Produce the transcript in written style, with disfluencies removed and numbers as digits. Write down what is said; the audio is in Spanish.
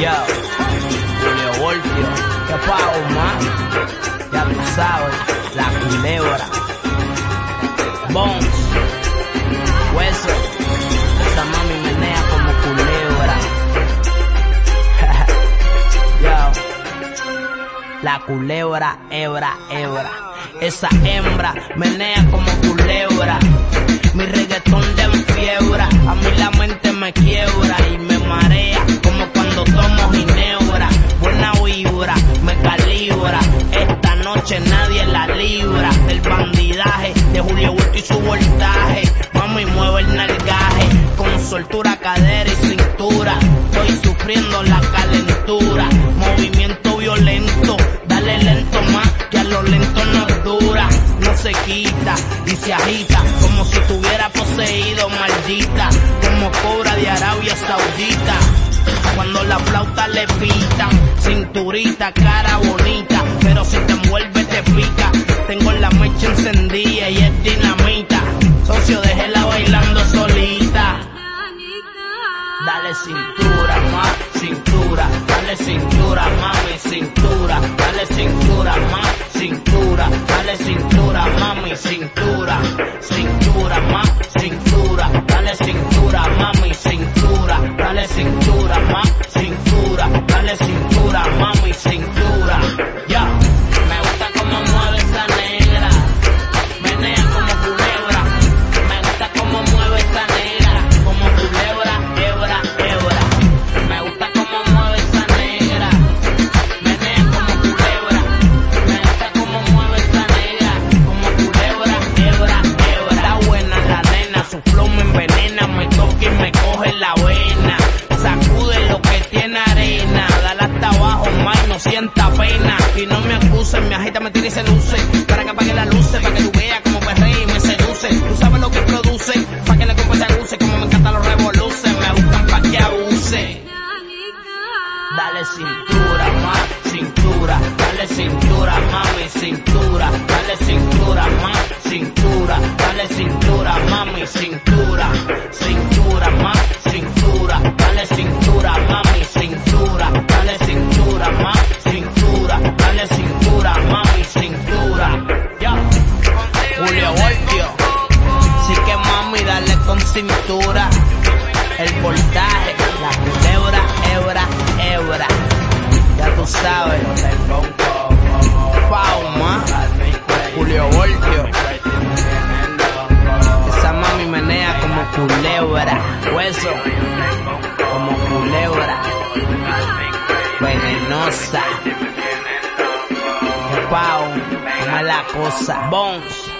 Yo, Julio Voltio, ¿qué pago, man? Ya tú sabes, la culebra. Bones, hueso, esa mami menea como culebra. Yo, la culebra, hebra. Esa hembra menea como culebra. Mi reggaetón de enfiebra, a mí la mente me quiebra y me marea como cuando tomo ginebra. Buena vibra, me calibra, esta noche nadie la libra. Del bandidaje de Julio Voltio y su voltaje, mami mueve el nalgaje, con soltura, cadera y cintura. Estoy sufriendo la calentura, movimiento violento, dale lento más, que a lo lento no dura. No se quita y se agita como si tuviera poseído, maldita, como cobra de Arabia Saudita. Cuando la flauta le pitan, cinturita, cara bonita, pero si te envuelve te pica. Tengo la mecha encendida y es dinamita, socio, déjela bailando solita. Dale cintura, más cintura, dale cintura, mami, cintura, dale cintura, más cintura, dale cintura, mami, cintura, cintura, más cintura, dale cintura, mami, cintura, dale cintura, más cintura, dale cintura, mami, cintura. Ya, me gusta como mueve esa negra, menea como culebra, me gusta como mueve esa negra, como culebra, hebra. Me gusta como mueve esa negra, menea como culebra, me gusta como mueve esa negra, como culebra, hebra. Está buena la nena, su flow me envenena, me toca y me coge la vena, sacude lo que tiene arena, dale hasta abajo, más no sienta pena, y no me acusen, me agita, me tira y se luce, para que apague la luz, para que tú veas como perrea y me seduce, tú sabes lo que produce, para que le compre se abuse, como me encantan los revoluces, me gustan pa' que abuse. Dale cintura, más cintura, dale cintura, mami, cintura, dale cintura, más cintura, dale cintura, mami, cintura, cintura, más cintura, dale cintura, mami, cintura, dale cintura, más cintura, dale cintura, mami, cintura. Ya, Julio Voltio, sí que mami, dale con cintura, el voltaje, la culebra, hebra, ya tú sabes, Pauma, Julio Voltio, esa mami menea como culebra, hueso, como culebra, venenosa, que pao, como es la cosa, Bones.